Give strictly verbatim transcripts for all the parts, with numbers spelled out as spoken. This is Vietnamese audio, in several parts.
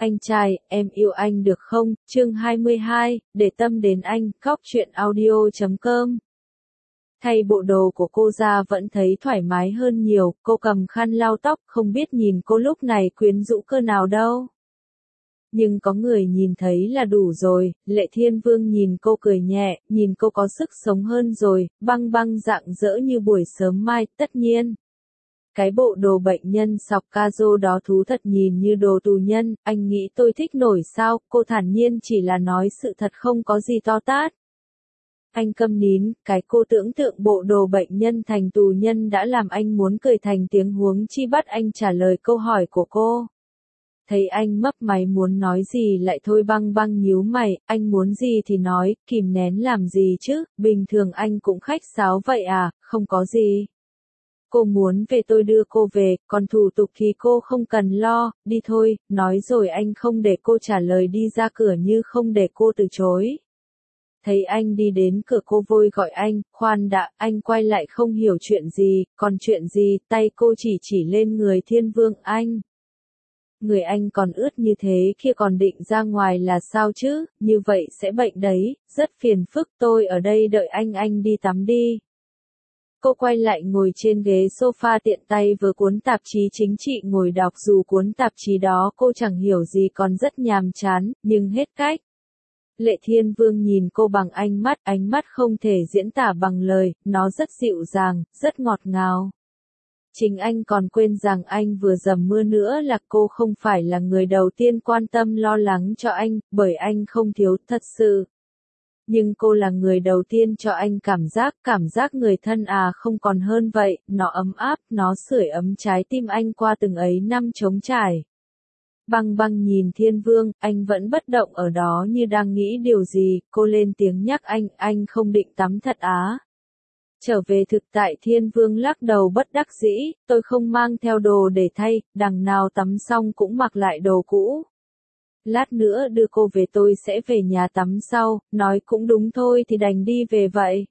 Anh trai, em yêu anh được không? Chương hai mươi hai, để tâm đến anh, góc truyện audio chấm com. Thay bộ đồ của cô ra vẫn thấy thoải mái hơn nhiều, cô cầm khăn lau tóc, không biết nhìn cô lúc này quyến rũ cơ nào đâu. Nhưng có người nhìn thấy là đủ rồi, Lệ Thiên Vương nhìn cô cười nhẹ, nhìn cô có sức sống hơn rồi, băng băng rạng rỡ như buổi sớm mai, tất nhiên. Cái bộ đồ bệnh nhân sọc ca-rô đó thú thật nhìn như đồ tù nhân, anh nghĩ tôi thích nổi sao, cô thản nhiên chỉ là nói sự thật không có gì to tát. Anh câm nín, cái cô tưởng tượng bộ đồ bệnh nhân thành tù nhân đã làm anh muốn cười thành tiếng, huống chi bắt anh trả lời câu hỏi của cô. Thấy anh mấp máy muốn nói gì lại thôi, băng băng nhíu mày, anh muốn gì thì nói, kìm nén làm gì chứ, bình thường anh cũng khách sáo vậy à, không có gì. Cô muốn về tôi đưa cô về, còn thủ tục thì cô không cần lo, đi thôi, nói rồi anh không để cô trả lời đi ra cửa như không để cô từ chối. Thấy anh đi đến cửa cô vội gọi anh, khoan đã, anh quay lại không hiểu chuyện gì, còn chuyện gì, tay cô chỉ chỉ lên người Thiên Vương anh. Người anh còn ướt như thế kia còn định ra ngoài là sao chứ, như vậy sẽ bệnh đấy, rất phiền phức, tôi ở đây đợi anh anh đi tắm đi. Cô quay lại ngồi trên ghế sofa tiện tay vừa cuốn tạp chí chính trị ngồi đọc, dù cuốn tạp chí đó cô chẳng hiểu gì còn rất nhàm chán, nhưng hết cách. Lệ Thiên Vương nhìn cô bằng ánh mắt, ánh mắt không thể diễn tả bằng lời, nó rất dịu dàng, rất ngọt ngào. Chính anh còn quên rằng anh vừa dầm mưa nữa là cô không phải là người đầu tiên quan tâm lo lắng cho anh, bởi anh không thiếu thật sự. Nhưng cô là người đầu tiên cho anh cảm giác, cảm giác người thân à, không còn hơn vậy, nó ấm áp, nó sưởi ấm trái tim anh qua từng ấy năm trống trải. Băng băng nhìn Thiên Vương, anh vẫn bất động ở đó như đang nghĩ điều gì, cô lên tiếng nhắc anh, anh không định tắm thật á. Trở về thực tại, Thiên Vương lắc đầu bất đắc dĩ, tôi không mang theo đồ để thay, đằng nào tắm xong cũng mặc lại đồ cũ. Lát nữa đưa cô về, tôi sẽ về nhà tắm sau, nói cũng đúng thôi thì đành đi về vậy.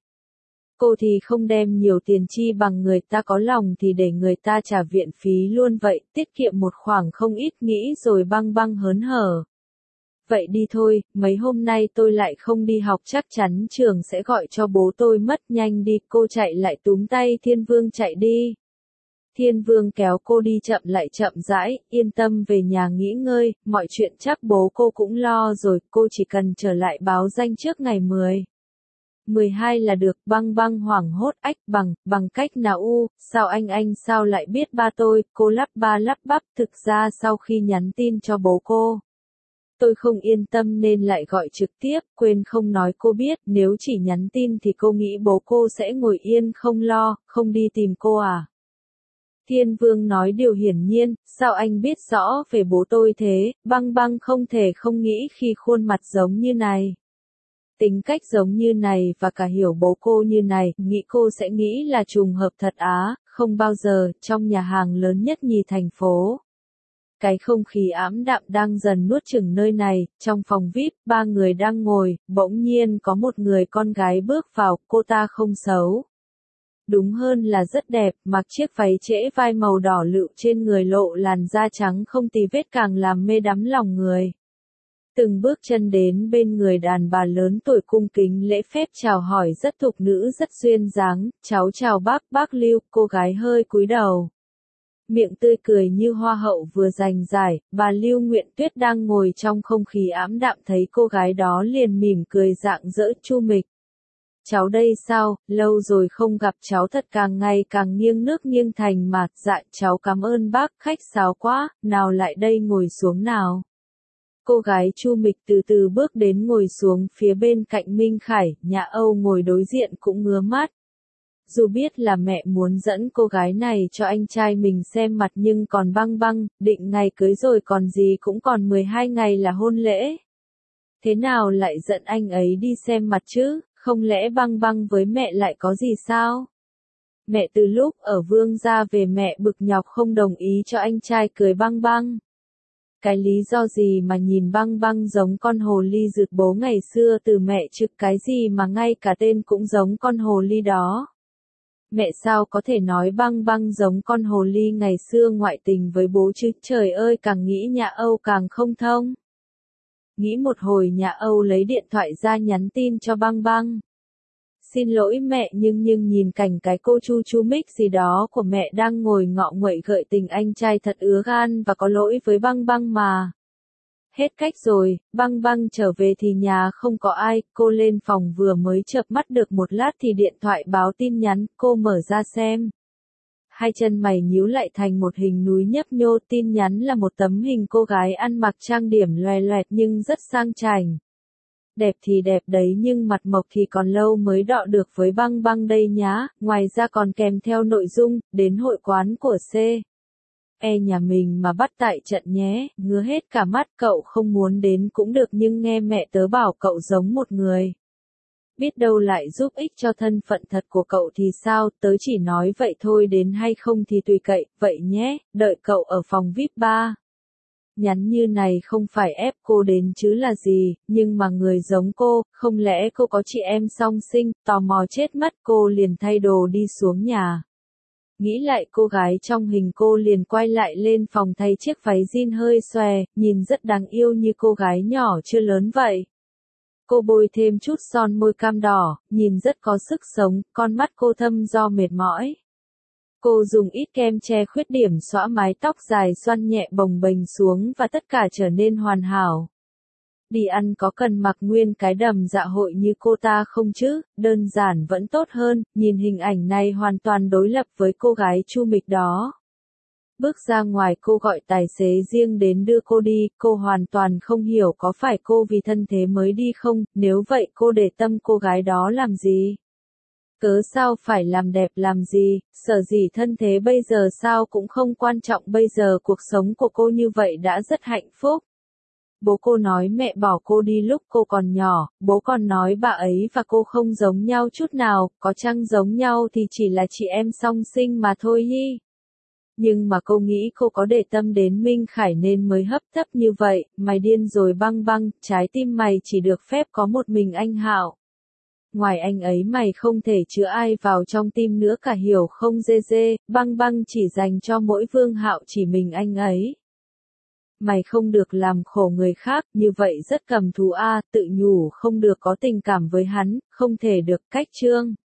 Cô thì không đem nhiều tiền chi bằng người ta, có lòng thì để người ta trả viện phí luôn vậy, tiết kiệm một khoản không ít, nghĩ rồi băng băng hớn hở. Vậy đi thôi, mấy hôm nay tôi lại không đi học, chắc chắn trường sẽ gọi cho bố tôi mất, nhanh đi, cô chạy lại túm tay Thiên Vương chạy đi. Thiên Vương kéo cô đi chậm lại chậm rãi, yên tâm về nhà nghỉ ngơi, mọi chuyện chắc bố cô cũng lo rồi, cô chỉ cần trở lại báo danh trước ngày mười. mười hai là được. Băng băng hoảng hốt, ách, bằng, bằng cách nào u, sao anh anh sao lại biết ba tôi, cô lắp ba lắp bắp, thực ra sau khi nhắn tin cho bố cô. Tôi không yên tâm nên lại gọi trực tiếp, quên không nói cô biết, nếu chỉ nhắn tin thì cô nghĩ bố cô sẽ ngồi yên không lo, không đi tìm cô à. Thiên Vương nói điều hiển nhiên, sao anh biết rõ về bố tôi thế, băng băng không thể không nghĩ khi khuôn mặt giống như này. Tính cách giống như này và cả hiểu bố cô như này, nghĩ cô sẽ nghĩ là trùng hợp thật á, không bao giờ, trong nhà hàng lớn nhất nhì thành phố. Cái không khí ảm đạm đang dần nuốt chửng nơi này, trong phòng vi ai pi, ba người đang ngồi, bỗng nhiên có một người con gái bước vào, cô ta không xấu. Đúng hơn là rất đẹp, mặc chiếc váy trễ vai màu đỏ lựu trên người, lộ làn da trắng không tì vết càng làm mê đắm lòng người. Từng bước chân đến bên người đàn bà lớn tuổi, cung kính lễ phép chào hỏi rất thục nữ rất duyên dáng, cháu chào bác, bác Lưu, cô gái hơi cúi đầu. Miệng tươi cười như hoa hậu vừa giành giải, bà Lưu Nguyện Tuyết đang ngồi trong không khí ảm đạm thấy cô gái đó liền mỉm cười rạng rỡ, chu mịch. Cháu đây sao, lâu rồi không gặp, cháu thật càng ngày càng nghiêng nước nghiêng thành mà, dạ cháu cảm ơn bác, khách sáo quá, nào lại đây ngồi xuống nào. Cô gái chu mịch từ từ bước đến ngồi xuống phía bên cạnh Minh Khải, Nhã Âu ngồi đối diện cũng ngứa mắt. Dù biết là mẹ muốn dẫn cô gái này cho anh trai mình xem mặt nhưng còn băng băng, định ngày cưới rồi còn gì, cũng còn mười hai ngày là hôn lễ. Thế nào lại dẫn anh ấy đi xem mặt chứ, không lẽ băng băng với mẹ lại có gì sao? Mẹ từ lúc ở Vương gia về mẹ bực nhọc không đồng ý cho anh trai cưới băng băng. Cái lý do gì mà nhìn băng băng giống con hồ ly rực bố ngày xưa từ mẹ chứ, cái gì mà ngay cả tên cũng giống con hồ ly đó. Mẹ sao có thể nói Băng Băng giống con hồ ly ngày xưa ngoại tình với bố chứ, trời ơi, càng nghĩ Nhã Âu càng không thông. Nghĩ một hồi Nhã Âu lấy điện thoại ra nhắn tin cho Băng Băng. Xin lỗi mẹ, nhưng nhưng nhìn cảnh cái cô chu chu mích gì đó của mẹ đang ngồi ngọ nguậy gợi tình anh trai thật ứa gan và có lỗi với Băng Băng mà. Hết cách rồi, Băng Băng trở về thì nhà không có ai, cô lên phòng vừa mới chợp mắt được một lát thì điện thoại báo tin nhắn, cô mở ra xem. Hai chân mày nhíu lại thành một hình núi nhấp nhô, tin nhắn là một tấm hình cô gái ăn mặc trang điểm loè loẹt nhưng rất sang chảnh. Đẹp thì đẹp đấy nhưng mặt mộc thì còn lâu mới đọ được với Băng Băng đây nhá, ngoài ra còn kèm theo nội dung, đến hội quán của C. E nhà mình mà bắt tại trận nhé, ngứa hết cả mắt, cậu không muốn đến cũng được nhưng nghe mẹ tớ bảo cậu giống một người. Biết đâu lại giúp ích cho thân phận thật của cậu thì sao, tớ chỉ nói vậy thôi, đến hay không thì tùy cậy, vậy nhé, đợi cậu ở phòng vi ai pi ba. Nhắn như này không phải ép cô đến chứ là gì, nhưng mà người giống cô, không lẽ cô có chị em song sinh, tò mò chết mất, cô liền thay đồ đi xuống nhà. Nghĩ lại cô gái trong hình cô liền quay lại lên phòng thay chiếc váy jean hơi xòe, nhìn rất đáng yêu như cô gái nhỏ chưa lớn vậy. Cô bôi thêm chút son môi cam đỏ, nhìn rất có sức sống, con mắt cô thâm do mệt mỏi. Cô dùng ít kem che khuyết điểm, xõa mái tóc dài xoăn nhẹ bồng bềnh xuống và tất cả trở nên hoàn hảo. Đi ăn có cần mặc nguyên cái đầm dạ hội như cô ta không chứ, đơn giản vẫn tốt hơn, nhìn hình ảnh này hoàn toàn đối lập với cô gái chu mịch đó. Bước ra ngoài cô gọi tài xế riêng đến đưa cô đi, cô hoàn toàn không hiểu có phải cô vì thân thế mới đi không, nếu vậy cô để tâm cô gái đó làm gì? Cớ sao phải làm đẹp làm gì, sở dĩ thân thế bây giờ sao cũng không quan trọng, bây giờ cuộc sống của cô như vậy đã rất hạnh phúc. Bố cô nói mẹ bỏ cô đi lúc cô còn nhỏ, bố còn nói bà ấy và cô không giống nhau chút nào, có chăng giống nhau thì chỉ là chị em song sinh mà thôi hi. Nhưng mà cô nghĩ cô có để tâm đến Minh Khải nên mới hấp tấp như vậy, mày điên rồi Băng Băng, trái tim mày chỉ được phép có một mình anh Hạo. Ngoài anh ấy mày không thể chứa ai vào trong tim nữa cả, hiểu không dê dê, Băng Băng chỉ dành cho mỗi Vương Hạo chỉ mình anh ấy. Mày không được làm khổ người khác, như vậy rất cầm thú a, tự nhủ không được có tình cảm với hắn, không thể được, cách chương.